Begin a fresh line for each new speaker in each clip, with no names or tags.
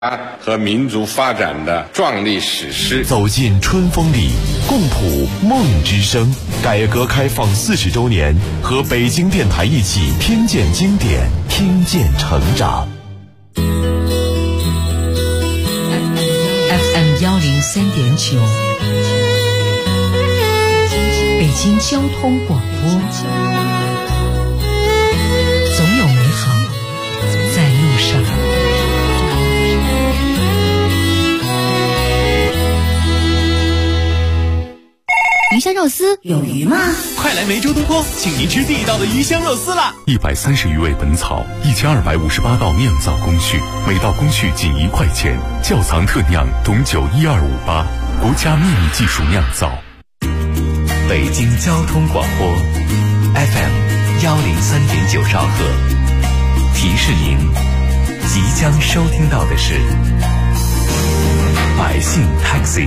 和民族发展的壮丽史诗。
走进春风里，共谱梦之声。改革开放40周年，和北京电台一起听见经典，听见成长。
FM 103.9，北京交通广播。总有美好在路上。
鱼香肉丝有鱼吗？
快来梅州东坡，请您吃地道的鱼香肉丝啦
！130余味本草，1258道酿造工序，每道工序仅1块钱。窖藏特酿董酒12588，国家秘密技术酿造。
北京交通广播 FM 103.9兆赫，提示您即将收听到的是百姓 Taxi。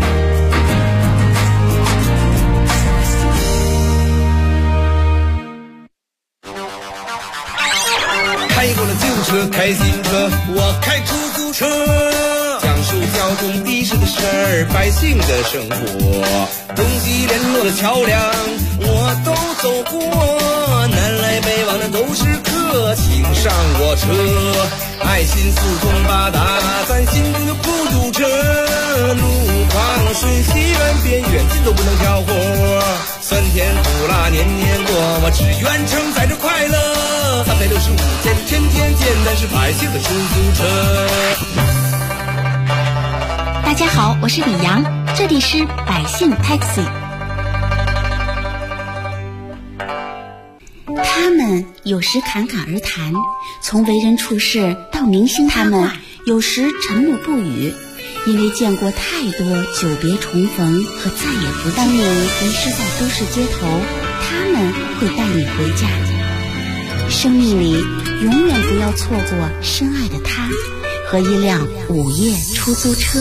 开过了旧车，开新车，我开出租车，讲述交通的士的事儿，百姓的生活，东西联络的桥梁我都走过，南来北往的都是客，请上我车，爱心四通八达，咱心中就不堵车，路旁顺西远边远近都不能挑活，酸甜苦辣年年过，我只愿承载着快乐，365天天天见，咱是百姓的出租车。
大家好，我是李阳，这里是百姓 Taxi。 他们有时侃侃而谈，从为人处事到明星，他们有时沉默不语，因为见过太多久别重逢和再也不见。当你迷失在都市街头，他们会带你回家。生命里永远不要错过深爱的他和一辆午夜出租车。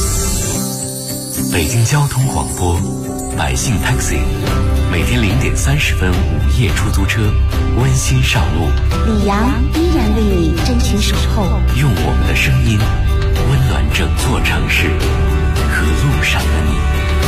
北京交通广播百姓 Taxi， 每天0点30分午夜出租车温馨上路，
李阳依然为你真情守候，
用我们的声音温暖整座城市和路上的你。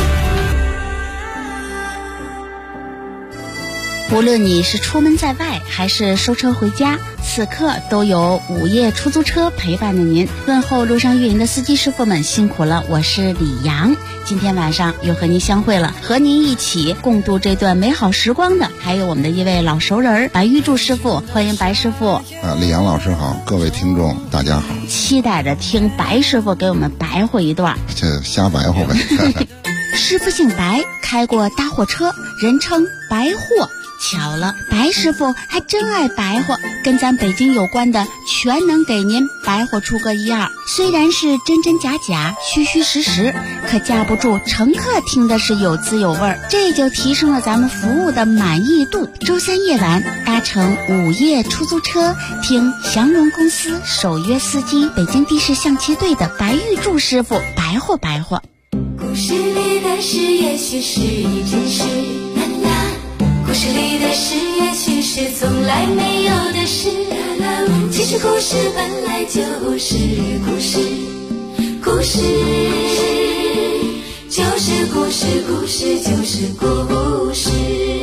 无论你是出门在外还是收车回家，此刻都有午夜出租车陪伴着您。问候路上运营的司机师傅们辛苦了，我是李阳。今天晚上又和您相会了，和您一起共度这段美好时光的还有我们的一位老熟人白玉柱师傅，欢迎白师傅。
李阳老师好，各位听众大家好，
期待着听白师傅给我们白活一段，
这瞎白活呗。
师傅姓白，开过大货车，人称白货。巧了，白师傅还真爱白活，跟咱北京有关的全能给您白活出个一二。虽然是真真假假，虚虚实实，可架不住乘客听的是有滋有味，这就提升了咱们服务的满意度。周3夜晚搭乘午夜出租车，听祥荣公司首约司机北京的士象棋队的白玉柱师傅白活白活。
故事里的事也许是一真实，故事里的事也许是从来没有的事，其实故事本来就是故事，故事就是故事，故事就是故事。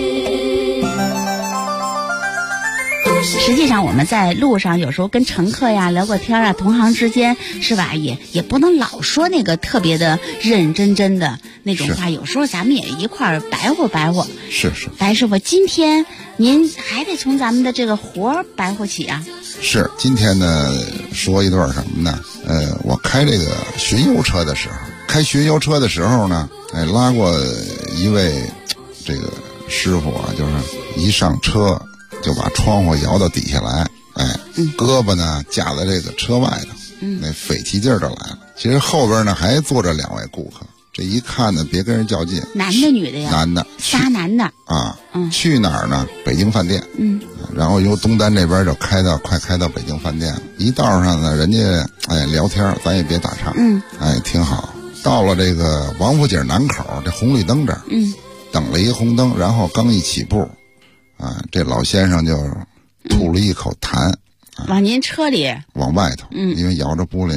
实际上我们在路上有时候跟乘客呀聊过天啊，同行之间是吧，也不能老说那个特别的认认真真的那种话，有时候咱们也一块儿白活白活。
是
白师傅，今天您还得从咱们的这个活白活起啊。
是，今天呢说一段什么呢？我开这个巡游车的时候，呢，拉过一位这个师傅啊，就是一上车就把窗户摇到底下来，胳膊呢架在这个车外头，那匪气劲儿就来了。其实后边呢还坐着2位顾客，这一看呢，别跟人较劲，
男的女的呀？男的，仨男的
啊。去哪儿呢？北京饭店。然后由东单这边就快开到北京饭店了。一道上呢，人家聊天，咱也别打岔，挺好。到了这个王府井南口这红绿灯这儿，等了一红灯，然后刚一起步，这老先生就吐了一口痰，
往您车里，
往外头，因为摇着玻璃呢。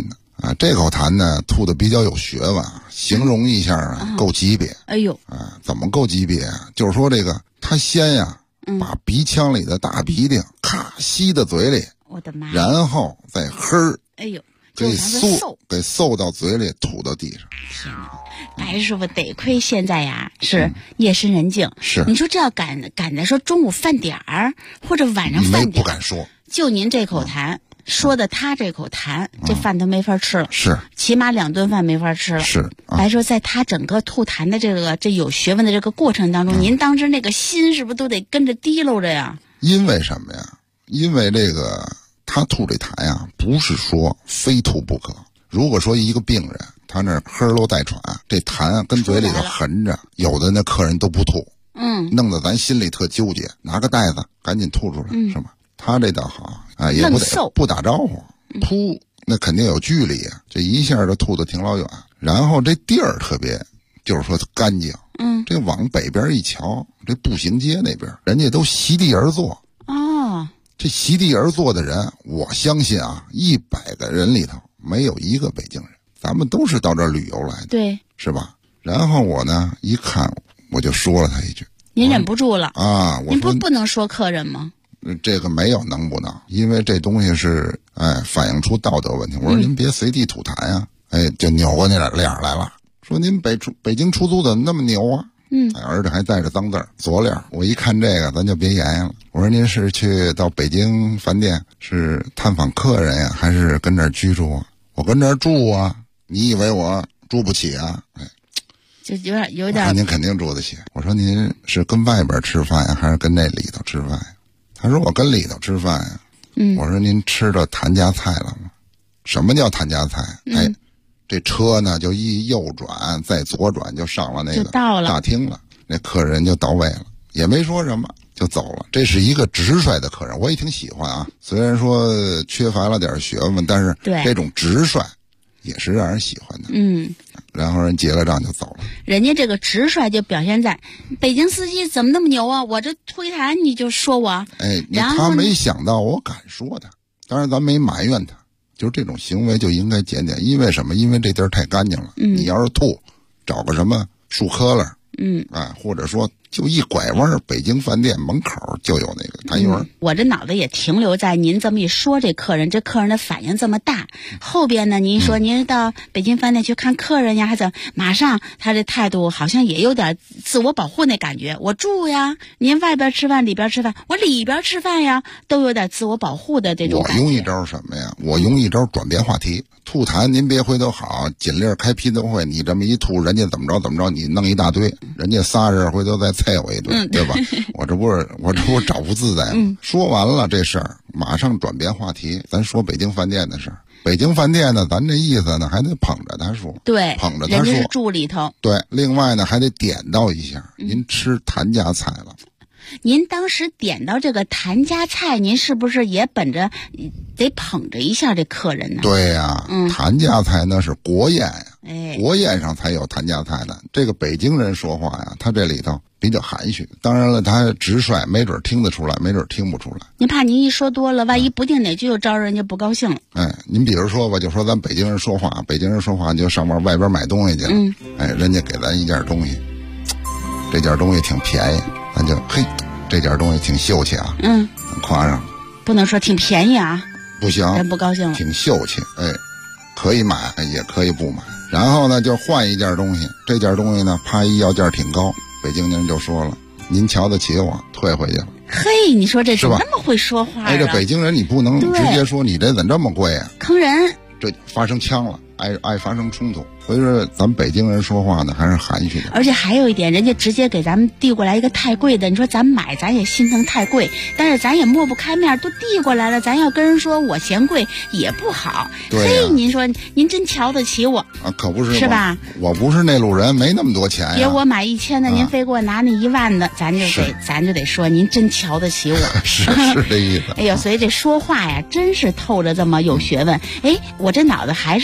啊，这口痰呢吐的比较有学问，形容一下啊，够级别。
哎呦，
啊，怎么够级别啊？就是说这个他先呀，把鼻腔里的大鼻涕咔吸到嘴里，
我的妈！
然后再哼，
哎呦，
给嗖到嘴里，吐到地上。
天哪！白师傅得亏现在呀是夜深人静，
是
你说这要赶着说中午饭点儿或者晚上饭点，
不敢说。
就您这口痰。说的他这口痰，这饭都没法吃了，
是
起码2顿饭没法吃了。
是，
白说在他整个吐痰的这有学问的这个过程当中，您当时那个心是不是都得跟着滴漏着呀？
因为什么呀？因为这个他吐这痰呀，不是说非吐不可。如果说一个病人他那呵喽带喘，这痰跟嘴里头横着，有的那客人都不吐，弄得咱心里特纠结，拿个袋子赶紧吐出来，是吗？他这倒好啊，也不打招呼，噗，那肯定有距离啊，这一下就吐得挺老远。然后这地儿特别，就是说干净。这往北边一瞧，这步行街那边，人家都席地而坐。
哦，
这席地而坐的人，我相信啊，100个人里头没有一个北京人，咱们都是到这儿旅游来的，
对，
是吧？然后我呢一看，我就说了他一句：“
您忍不住了啊！
我说
您不能说客人吗？”
这个没有能不能，因为这东西是反映出道德问题。我说您别随地吐痰呀，就扭过那脸来了，说您北京出租怎么那么牛啊？而且还带着脏字儿，左脸。我一看这个，咱就别言言了。我说您是去到北京饭店是探访客人呀，还是跟这儿居住啊？我跟这儿住啊，你以为我住不起啊？
就有点。
您肯定住得起。我说您是跟外边吃饭呀，还是跟那里头吃饭呀？他说我跟里头吃饭呀。我说您吃着谭家菜了吗？什么叫谭家菜？这车呢就一右转再左转就上了那个大厅了，那客人就到位了，也没说什么就走了。这是一个直率的客人，我也挺喜欢啊。虽然说缺乏了点学问，但是这种直率也是让人喜欢的。然后人结了账就走了。
人家这个直率就表现在北京司机怎么那么牛啊？我这推痰你就说我，
他没想到我敢说他，当然咱没埋怨他，就是这种行为就应该检点。因为什么？因为这地儿太干净了。你要是吐，找个什么树棵了，或者说就一拐弯，北京饭店门口就有那个痰盂。
我这脑子也停留在您这么一说，这客人的反应这么大。后边呢，您说您到北京饭店去看客人呀，还怎马上他这态度好像也有点自我保护那感觉。我住呀，您外边吃饭里边吃饭，我里边吃饭呀，都有点自我保护的这种感觉。
我用一招什么呀？我用一招转变话题。吐痰您别回头好，尽力开批斗会，你这么一吐，人家怎么着，你弄一大堆，人家仨人回头再啐我一顿，对吧？我这不是找不自在吗？说完了这事儿，马上转变话题，咱说北京饭店的事儿。北京饭店呢，咱这意思呢，还得捧着他说，
对，
捧着他说，
人家是住里头，
对。另外呢，还得点到一下，您吃谭家菜了。
您当时点到这个谭家菜，您是不是也本着得捧着一下这客人呢？
对呀，谭家菜那是国宴呀，国宴上才有谭家菜的。这个北京人说话呀，他这里头比较含蓄。当然了，他直率，没准听得出来，没准听不出来。
您怕您一说多了，万一不定哪句又招人家不高兴了。
您比如说吧，就说咱北京人说话，就上外边买东西去了。人家给咱一件东西，这件东西挺便宜。咱就这件东西挺秀气啊，夸上，
不能说挺便宜啊，
不行，
人不高兴了，
挺秀气，可以买也可以不买。然后呢，就换一件东西，这件东西呢，啪一要价挺高，北京人就说了，您瞧得起我，退回去了。
嘿，你说这怎么那么会说话啊？
这北京人你不能直接说你这怎么这么贵啊，
坑人。
这发生枪了，爱发生冲突。所以说咱北京人说话呢还是含蓄的。
而且还有一点，人家直接给咱们递过来一个太贵的，你说咱买咱也心疼太贵，但是咱也抹不开面，都递过来了，咱要跟人说我嫌贵也不好。嘿，您说您真瞧得起我
啊？可不是，
是吧？
我不是那路人，没那么多钱呀。
给我买1000的，您非给我拿那1万的，咱就得说您真瞧得起我。
是这意思。
哎呦，所以这说话呀，真是透着这么有学问。我这脑子还是在这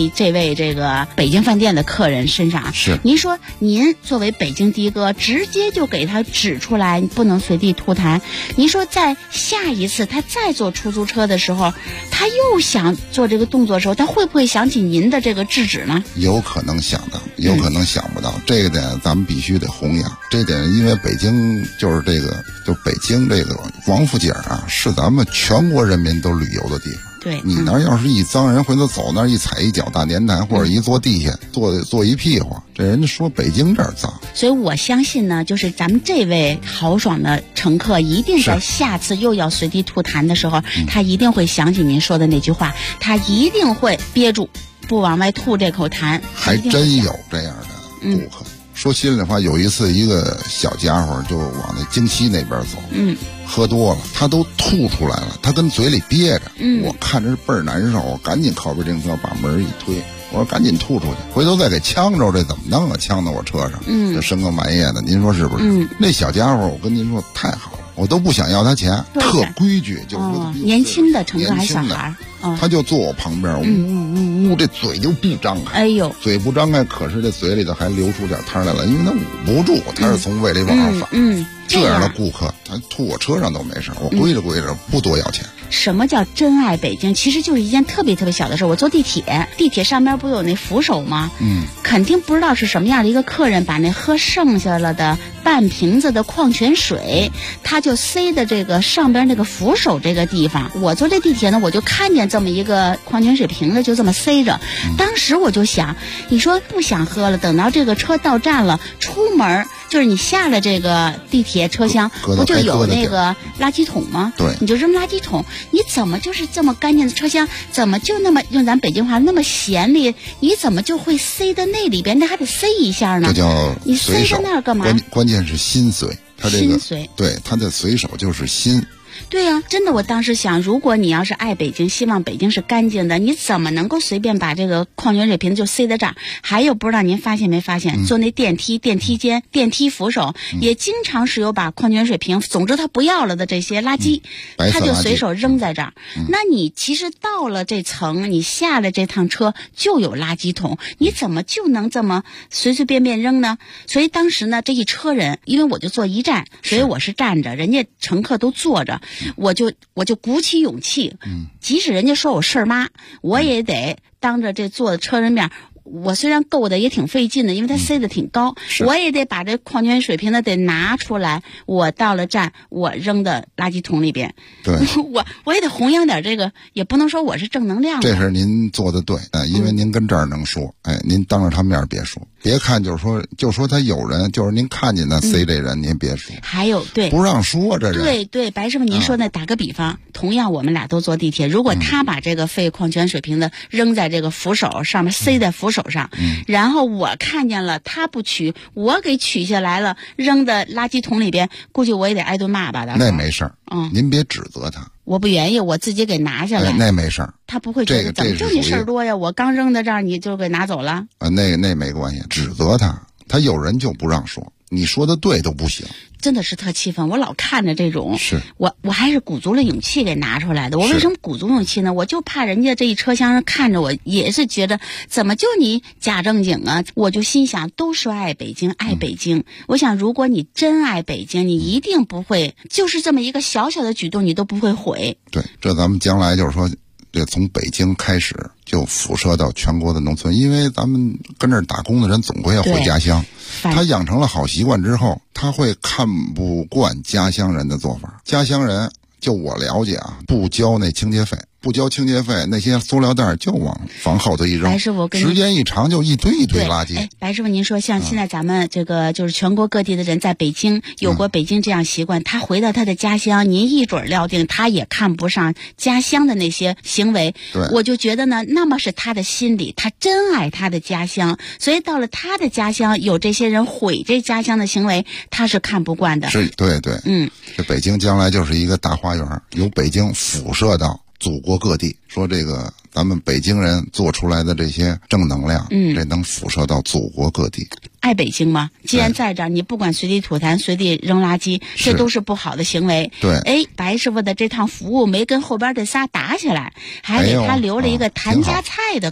你这位这个北京饭店的客人身上。
是，
您说您作为北京的哥，直接就给他指出来，不能随地吐痰。您说在下一次他再坐出租车的时候，他又想做这个动作的时候，他会不会想起您的这个制止呢？
有可能想到，有可能想不到。这个点咱们必须得弘扬。这点因为北京就是这个，就北京这个王府井啊，是咱们全国人民都旅游的地方。
对，
你那要是一脏人，回头走那儿一踩一脚大年坛，或者一坐地下坐一屁股，这人家说北京这儿脏。
所以我相信呢，就是咱们这位豪爽的乘客，一定在下次又要随地吐痰的时候，他一定会想起您说的那句话，他一定会憋住，不往外吐这口痰。
还真有这样的顾客。说心里话，有一次一个小家伙就往那京西那边走，喝多了，他都吐出来了，他跟嘴里憋着，我看着倍儿难受，我赶紧靠边停车把门一推，我说赶紧吐出去，回头再给呛着，这怎么弄啊？呛到我车上，这深更半夜的，您说是不是？那小家伙，我跟您说太好了，我都不想要他钱，特规矩，就是说
年轻的乘客还是小孩。
他就坐我旁边，呜，这嘴就不张开，
哎呦，
嘴不张开，可是这嘴里头还流出点汤来了，因为他捂不住，他是从胃里往上反。这样的顾客，他吐我车上都没事，我归着不多要钱。
什么叫真爱北京？其实就是一件特别特别小的事。我坐地铁，地铁上面不有那扶手吗？肯定不知道是什么样的一个客人，把那喝剩下了的半瓶子的矿泉水，他就塞的这个上边那个扶手这个地方。我坐这地铁呢，我就看见这么一个矿泉水瓶子就这么塞着。当时我就想，你说不想喝了，等到这个车到站了，出门就是你下了这个地铁车厢，不就有那个垃圾桶吗？
对，
你就扔垃圾桶。你怎么就是这么干净的车厢，怎么就那么用咱北京话那么闲哩？你怎么就会塞在那里边？那还得塞一下呢。
这叫
你塞在那儿干嘛？
关键是心随，他这个
心随，
对，他的随手就是心。
对呀，真的，我当时想，如果你要是爱北京，希望北京是干净的，你怎么能够随便把这个矿泉水瓶就塞在这儿？还有，不知道您发现没发现，坐那电梯间、电梯扶手也经常是有把矿泉水瓶，总之他不要了的这些垃圾，他就随手扔在这儿。那你其实到了这层，你下了这趟车就有垃圾桶，你怎么就能这么随随便便扔呢？所以当时呢，这一车人，因为我就坐一站，所以我是站着，人家乘客都坐着。我就鼓起勇气，即使人家说我事儿妈，我也得当着这坐的车人面。我虽然够的也挺费劲的，因为它塞得挺高，我也得把这矿泉水瓶子得拿出来。我到了站，我扔的垃圾桶里边。
对，
我也得弘扬点这个，也不能说我是正能量的。
这是您做的对，因为您跟这儿能说，您当着他面别说，别看就说他有人，就是您看见他塞这人，您别说。
还有对，
不让说这人。
对，白师傅，您说那打个比方，同样我们俩都坐地铁，如果他把这个废矿泉水瓶子扔在这个扶手上面，塞在扶手上，然后我看见了，他不取，我给取下来了，扔的垃圾桶里边，估计我也得挨顿骂吧。
那没事儿，您别指责他。
我不愿意，我自己给拿下来。
那没事儿，
他不会觉得怎么就你事儿多呀？我刚扔到这儿，你就给拿走了。
那没关系，指责他有人就不让说，你说的对都不行。
真的是特气愤，我老看着这种，
是
我还是鼓足了勇气给拿出来的。我为什么鼓足勇气呢？我就怕人家这一车厢上看着我，也是觉得怎么就你假正经啊？我就心想，都说爱北京，爱北京。我想，如果你真爱北京，你一定不会，就是这么一个小小的举动，你都不会悔。
对，这咱们将来就是说，这从北京开始就辐射到全国的农村，因为咱们跟这儿打工的人总归要回家乡。他养成了好习惯之后，他会看不惯家乡人的做法。家乡人就我了解啊，不交那清洁费，那些塑料袋就往房后头一扔。
白师傅，
时间一长就一堆垃圾。
白师傅，您说像现在咱们这个就是全国各地的人在北京有过北京这样习惯，他回到他的家乡，您一准料定他也看不上家乡的那些行为。我就觉得呢，那么是他的心理，他真爱他的家乡，所以到了他的家乡，有这些人毁这家乡的行为，他是看不惯的。
是，对，这北京将来就是一个大花园，由北京辐射到祖国各地。说这个咱们北京人做出来的这些正能量，这能辐射到祖国各地。
爱北京吗？既然在这儿，你不管随地吐痰、随地扔垃圾，这都是不好的行为。
对，
白师傅的这趟服务没跟后边这仨打起来，还给他留了一谭家菜的扣。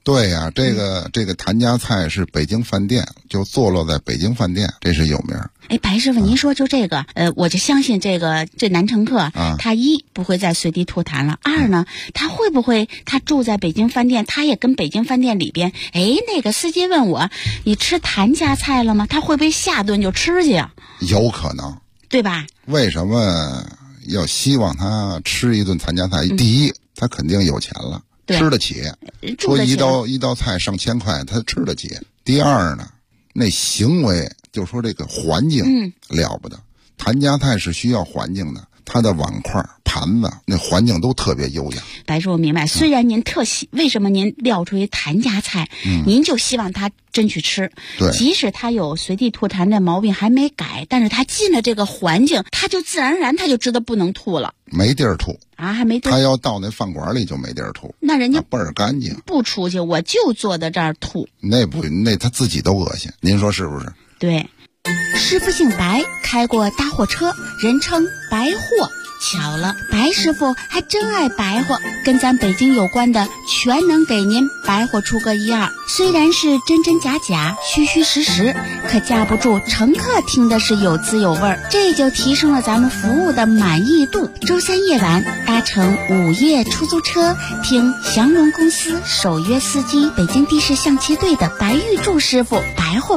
对呀，这个谭家菜是北京饭店，就坐落在北京饭店，这是有名。
哎，白师傅，您说就这个，我就相信这男乘客，他一不会再随地吐痰了，二呢，他会不会他住在北京饭店，他也跟北京饭店里边，那个司机问我，你吃谭家菜了吗？他会不会下顿就吃去啊？
有可能，对
吧？
为什么要希望他吃一顿谭家菜？第一，他肯定有钱了，吃得起，说一道菜上1000块，他吃得起。第二呢，那行为。就说这个环境了不得，谭家菜是需要环境的，它的碗筷盘子那环境都特别优雅。
白师傅明白，虽然您为什么您撂出一谭家菜，您就希望他真去吃，
对，
即使他有随地吐痰的毛病还没改，但是他进了这个环境，他就自然而然他就知道不能吐了，
没地儿吐
啊，还没地儿，
他要到那饭馆里就没地儿吐，
那人家
倍儿干净，
不出去，我就坐在这儿吐，
那他自己都恶心，您说是不是？
对。师傅姓白，开过大货车，人称白货。巧了，白师傅还真爱白货，跟咱北京有关的全能给您白货出个一二。虽然是真真假假、虚虚实实，可架不住乘客听的是有滋有味，这就提升了咱们服务的满意度。周3夜晚搭乘午夜出租车，听祥龙公司首约司机北京的士象棋队的白玉柱师傅白货。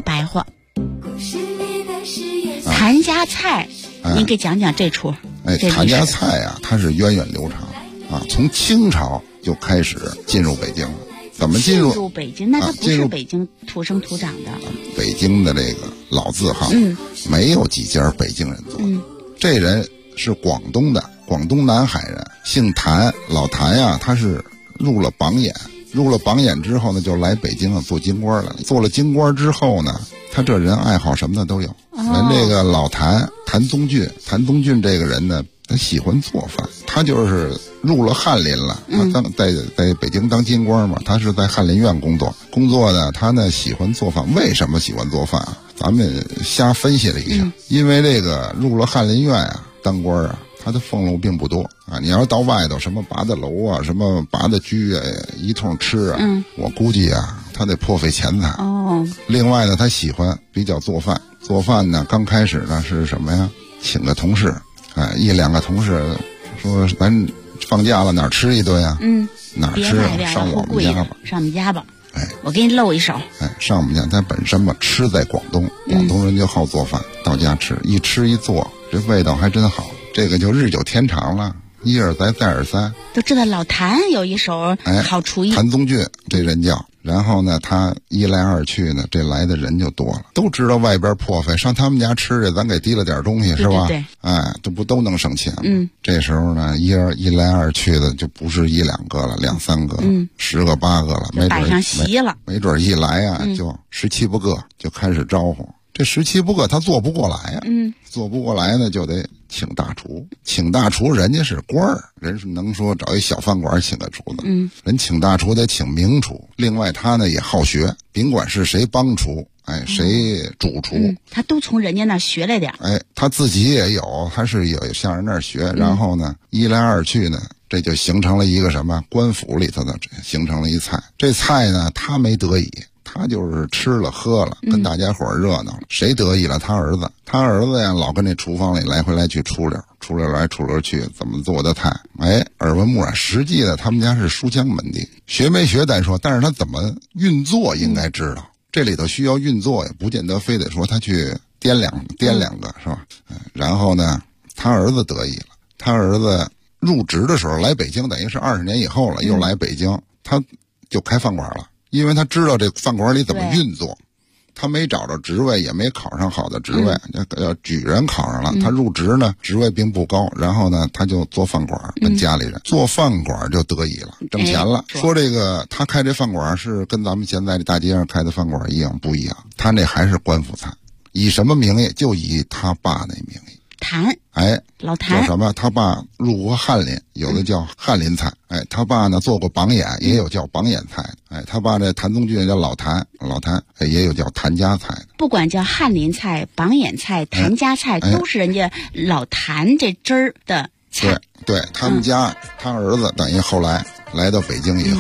谭家菜，您给讲讲这出。
谭家菜啊，它是源远流长啊，从清朝就开始进入北京了。怎么进入
北京？那他不是北京土生土长的。
北京的这个老字号，没有几家北京人做。这人是广东的，广东南海人，姓谭，老谭呀，他是入了榜眼。入了榜眼之后呢，就来北京啊做京官了。做了京官之后呢，他这人爱好什么的都有。人这个老谭宗俊这个人呢，他喜欢做饭。他就是入了翰林了，他在北京当京官嘛，他是在翰林院工作呢，他呢喜欢做饭。为什么喜欢做饭啊？咱们瞎分析了一下，因为这个入了翰林院啊，当官啊，他的俸禄并不多啊。你要是到外头什么八大楼啊，什么八大居啊，一通吃啊，我估计啊，他得破费钱财。另外呢，他喜欢比较做饭。做饭呢，刚开始呢是什么呀？请个同事，1-2个同事说咱放假了哪儿吃一顿啊？哪儿吃？上我们家吧。
上我们家吧。我给你露一手。
上我们家，他本身嘛吃在广东，广东人就好做饭，到家吃，一吃一做，这味道还真好。这个就日久天长了，一而再再而三。
都知道老谭有一手好厨艺。
谭宗俊这人叫。然后呢，他一来二去呢，这来的人就多了。都知道外边破费，上他们家吃去，咱给提了点东西，是吧？
对。
这不都能省钱吗？这时候呢，一来二去的，就不是1-2个了，2-3个，10个8个了，
就摆上席了。
没准一来啊，就17不个，就开始招呼。这17不个他做不过来呀，做不过来呢，就得请大厨。请大厨人家是官儿，人是能说找一小饭馆请个厨子，人请大厨得请名厨。另外他呢也好学，甭管是谁帮厨，谁主厨，
他都从人家那学来点。
他自己也有，他是有向人那儿学，然后呢一来二去呢，这就形成了一个什么官府里头的，形成了一菜。这菜呢他没得意，他就是吃了喝了，跟大家伙热闹了。谁得意了？他儿子呀，老跟那厨房里来回来去出溜来出溜去，怎么做的菜？耳闻目染。实际的他们家是书香门第，学没学单说，但是他怎么运作应该知道。这里头需要运作呀，不见得非得说他去掂两个是吧？然后呢，他儿子得意了。他儿子入职的时候来北京，等于是20年以后了，又来北京，他就开饭馆了。因为他知道这饭馆里怎么运作，他没找着职位，也没考上好的职位，要举人考上了。他入职呢，职位并不高，然后呢，他就做饭馆，跟家里人做饭馆就得意了，挣钱了。说这个他开这饭馆是跟咱们现在的大街上开的饭馆一样不一样？他那还是官府菜，以什么名义？就以他爸那名义。
谭，老谭
叫什么？他爸入过翰林，有的叫翰林菜。他爸呢做过榜眼，也有叫榜眼菜。他爸这谭宗俊叫老谭，也有叫谭家菜的。
不管叫翰林菜、榜眼菜、谭家菜，都是人家老谭这汁儿的菜。
对，他们家他儿子等于后来来到北京以后，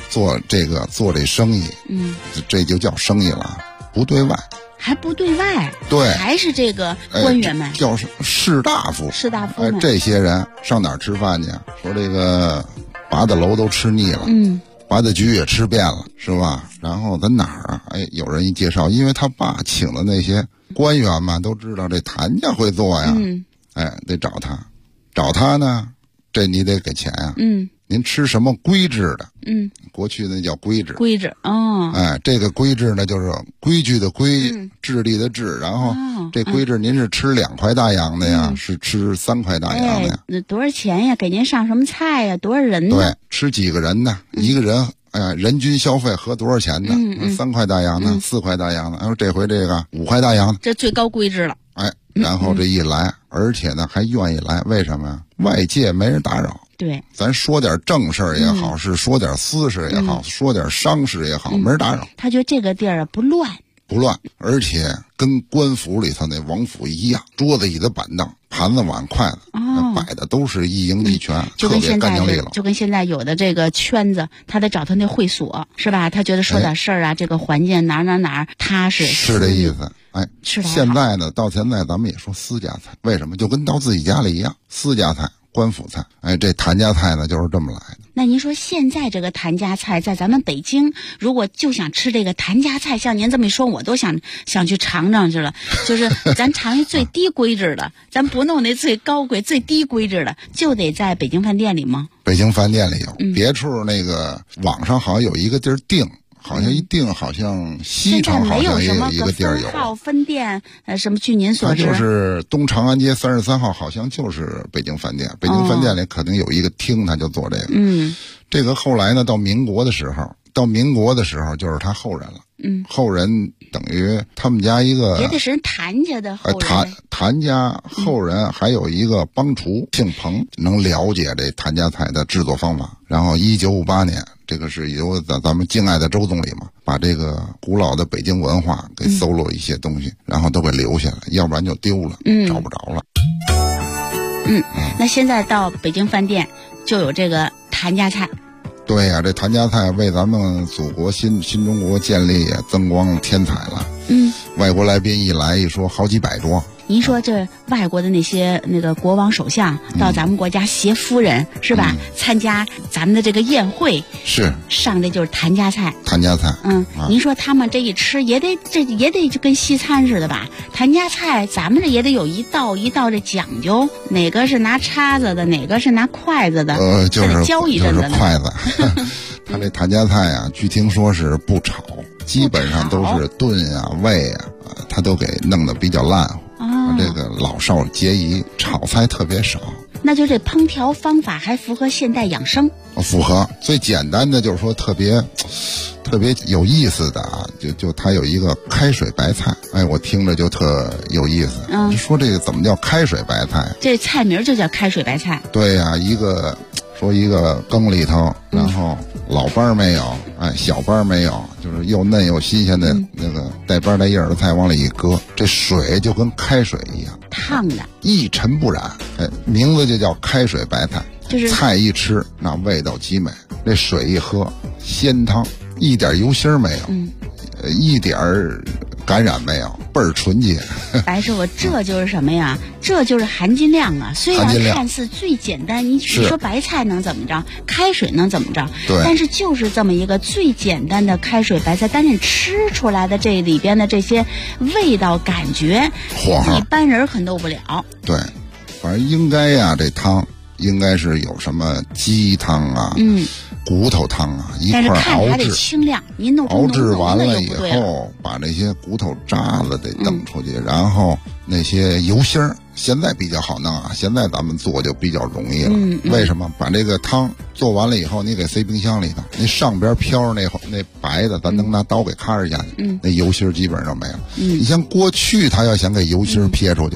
做这生意，这就叫生意了，不对外。
还不对外，
对，
还是这个官员们，
叫士大夫，
士大夫们，
这些人上哪儿吃饭去？说这个八大楼都吃腻了，八大局也吃遍了，是吧？然后在哪儿啊？有人一介绍，因为他爸请的那些官员嘛，都知道这谭家会做呀，得找他呢，这你得给钱呀，您吃什么规制的？过去那叫规制。
规制哦。
这个规制呢，就是规矩的规，智力的智。然后这规制，您是吃2块大洋的呀，是吃3块大洋的呀？
那多少钱呀？给您上什么菜呀？多少人呢？
对，吃几个人呢？一个人，人均消费合多少钱呢？3块大洋呢？4块大洋呢？然后这回这个5块大洋，
这最高规制了。
然后这一来，而且呢还愿意来，为什么呀？外界没人打扰。
对，
咱说点正事儿也好，是说点私事也好，说点商事也好，没人打扰。
他觉得这个地儿不乱，
而且跟官府里头那王府一样，桌子椅子板凳、盘子碗筷子，摆的都是一应俱全，特别干净利落。
就跟现在有的这个圈子，他得找他那会所，是吧？他觉得说点事儿啊，这个环境哪儿踏实，
是这意思。
现
在呢，到现在咱们也说私家菜，为什么？就跟到自己家里一样，私家菜。官府菜，这谭家菜呢就是这么来的。
那您说现在这个谭家菜在咱们北京，如果就想吃这个谭家菜，像您这么一说，我都想去尝尝去了。就是咱尝一最低规制的，咱不弄那最高规、最低规制的，就得在北京饭店里吗？
北京饭店里有，别处那个网上好像有一个地儿订。好像一定，好像西城好像也有一个地儿有
号分店，什么？据您所知，
就是东长安街33号，好像就是北京饭店。北京饭店里肯定有一个厅，他就做这个。这个后来呢，到民国的时候就是他后人了。后人等于他们家一个，
也得是人谭家的后人。
谭家后人还有一个帮厨，姓彭，能了解这谭家菜的制作方法。然后1958年。这个是由咱们敬爱的周总理嘛，把这个古老的北京文化给搜罗一些东西，然后都给留下来，要不然就丢了，找不着了。
那现在到北京饭店就有这个谭家菜。
对呀，这谭家菜为咱们祖国新中国建立也增光添彩了。外国来宾一来一说好几百桌。
您说这外国的那个国王首相到咱们国家携夫人是吧？参加咱们的这个宴会，
是
上的就是谭家菜。
谭家菜，
您说他们这一吃也得就跟西餐似的吧？谭家菜咱们这也得有一道一道的讲究，哪个是拿叉子的，哪个是拿筷子的，
就是
教一阵子
就是筷子。他这谭家菜啊，据听说是不炒，基本上都是炖啊、煨啊，他都给弄得比较烂乎。这个老少皆宜，炒菜特别少。
那就这烹调方法还符合现代养生？
符合。最简单的就是说特别有意思的啊，就它有一个开水白菜，我听着就特有意思。说这个怎么叫开水白菜？
这菜名就叫开水白菜。
对呀，一个羹里头，然后老瓣没有，小瓣没有，就是又嫩又新鲜的那个带瓣带叶的菜往里一搁，这水就跟开水一样，
烫的，
一尘不染。名字就叫开水白菜。
就是
菜一吃，那味道极美，这水一喝，鲜汤，一点油腥没有，一点感染没有，倍儿纯洁。
白师傅，这就是什么呀？这就是含金量啊！虽然看似最简单，你说白菜能怎么着，开水能怎么着？
对。
但是就是这么一个最简单的开水白菜，但是你吃出来的这里边的这些味道感觉，一般人很受不了。
对，反正应该呀，这汤应该是有什么鸡汤啊，骨头汤啊，一块熬制，
清亮。您弄
熬制完了以后，把这些骨头渣子得弄出去，然后那些油腥现在比较好弄啊，现在咱们做就比较容易了。为什么？把这个汤做完了以后，你给塞冰箱里头，那上边飘着那白的，咱能拿刀给咔着下去，那油腥基本上没了。你像过去他要想给油腥撇出去，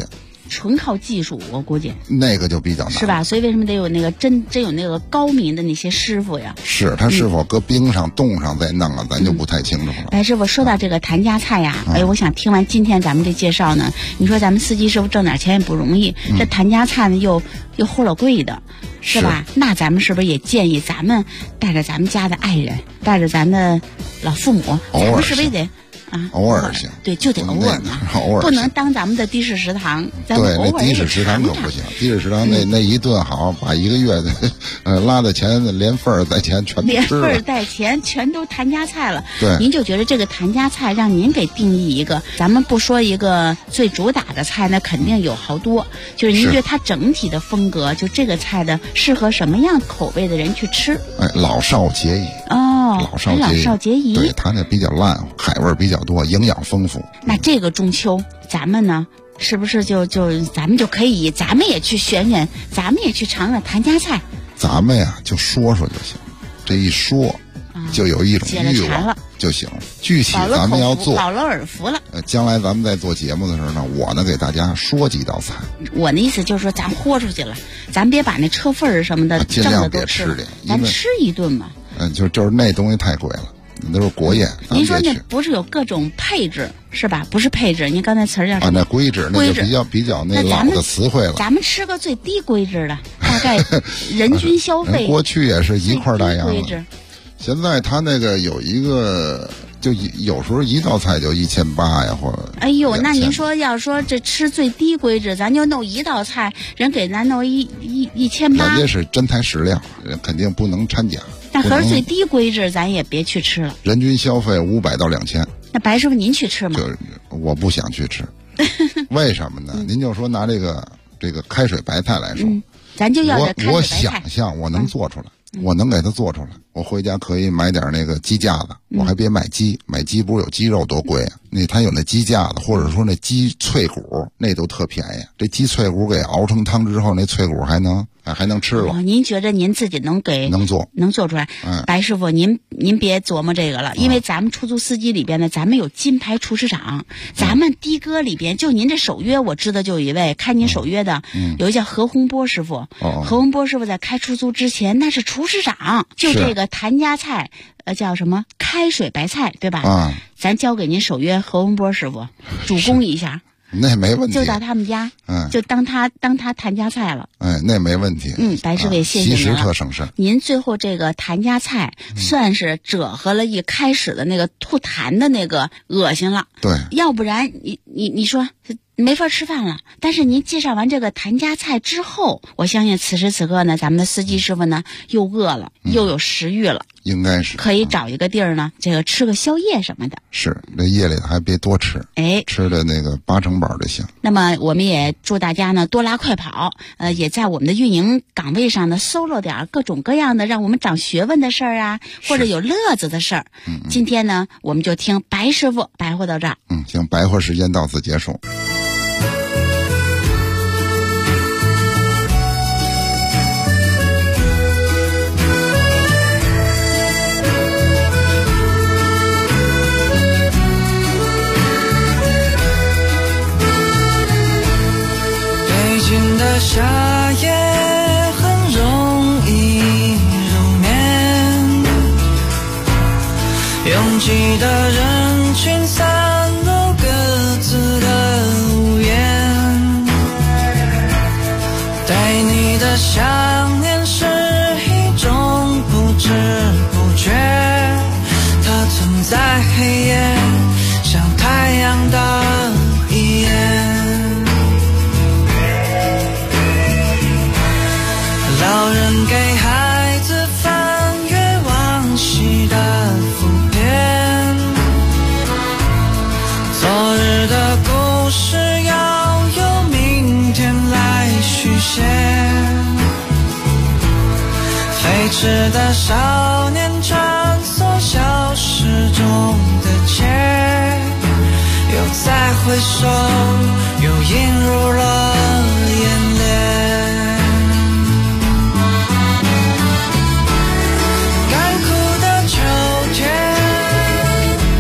纯靠技术，我估计
那个就比较难，
是吧？所以为什么得有那个真有那个高明的那些师傅呀？
是他是否搁冰上、冻上再弄啊，咱就不太清楚了。
白师傅说到这个谭家菜呀，我想听完今天咱们这介绍呢，你说咱们司机师傅挣点钱也不容易，这谭家菜呢又齁了贵的。是吧？那咱们是不是也建议咱们带着咱们家的爱人，带着咱的老父母，咱们是不是也得
偶尔行？
对，就得偶尔嘛，不能当咱们的的士食堂。咱们偶尔
对，那的士食堂可不行，的士食堂那一顿好，把一个月的拉的钱连份儿带钱全都吃了，
连份儿带钱全都谭家菜了。
对，
您就觉得这个谭家菜让您给定义一个，咱们不说一个最主打的菜，那肯定有好多。就是您觉得它整体的风格，就这个菜的适合什么样口味的人去吃？
老少皆宜。老少皆宜，对，它那比较烂，海味比较多，营养丰富。
那这个中秋，咱们呢，是不是咱们就可以，咱们也去选，咱们也去尝尝谭家菜？
咱们呀，就说就行，这一说，就有一种欲望就行。具体咱们要做，
饱了耳福了。
将来咱们在做节目的时候呢，我呢给大家说几道菜。
我的意思就是说，咱豁出去了，咱别把那车份儿什么的
尽量别吃点，
咱吃一顿嘛。
就是那东西太贵了，那都是国宴。
您说那不是有各种配置是吧？不是配置，您刚才词儿叫什么？
那规制，那就比较那老的词汇了。
咱们吃个最低规制的，大概人均消费。
过去也是一块大洋了。现在他那个有一个，就有时候一道菜就1800呀，或者。
哎呦，那您说要说这吃最低规制，咱就弄一道菜，人给咱弄1800。
人家是真材实料，人肯定不能掺假。
那可是最低规制，咱也别去吃了。
人均消费500到2000。
那白师傅您去吃吗？
我不想去吃，为什么呢？您就说拿这个开水白菜来说，
咱就要这开水白菜。
我想象我能做出来。我能给它做出来，我回家可以买点那个鸡架子，我还别买鸡，买鸡不是有鸡肉多贵啊？它有那鸡架子，或者说那鸡脆骨，那都特便宜。这鸡脆骨给熬成汤之后，那脆骨还能吃了。
您觉得您自己能做出来？白师傅，您别琢磨这个了，因为咱们出租司机里边呢，咱们有金牌厨师长，咱们的哥里边就您这首约，我知道就有一位开您首约的，有一叫何洪波师傅。何洪波师傅在开出租之前，那是厨师长，就这个谭家菜，叫什么开水白菜，对吧？咱交给您首约何洪波师傅主攻一下。
那没问题，
就到他们家，就当他谭家菜了。
那没问题。
白师傅也谢谢您了，
其实特省事。
您最后这个谭家菜算是折合了一开始的那个吐痰的那个恶心了。
对，
要不然你说没法吃饭了。但是您介绍完这个谭家菜之后，我相信此时此刻呢，咱们的司机师傅呢又饿了，又有食欲了。
应该是
可以找一个地儿呢，这个吃个宵夜什么的。
是，这夜里还别多吃，吃的那个8成饱就行。
那么我们也祝大家呢多拉快跑，也在我们的运营岗位上呢搜罗点各种各样的让我们长学问的事儿啊，或者有乐子的事儿。今天呢，我们就听白师傅白话到这儿。
行，白话时间到此结束。
夏夜很容易入眠，拥挤的人群散落各自的屋檐，对你的想念是一种不知不觉，它存在黑夜，像太阳的一眼。老人给孩子翻阅往昔的图片，昨日的故事要由明天来续写，飞驰的少年穿梭消失中的街，又再回首，又映入了眼帘。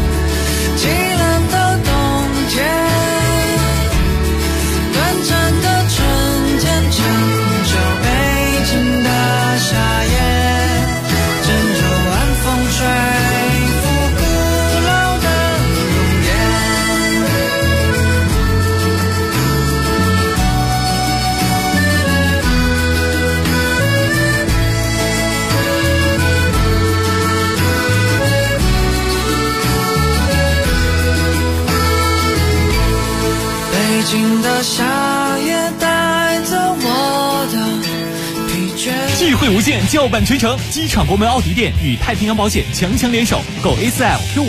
短暂的静的夏夜带走我的疲倦。
智慧无限，叫板全程，机场国门奥迪店与太平洋保险强强联手，购A4L Q5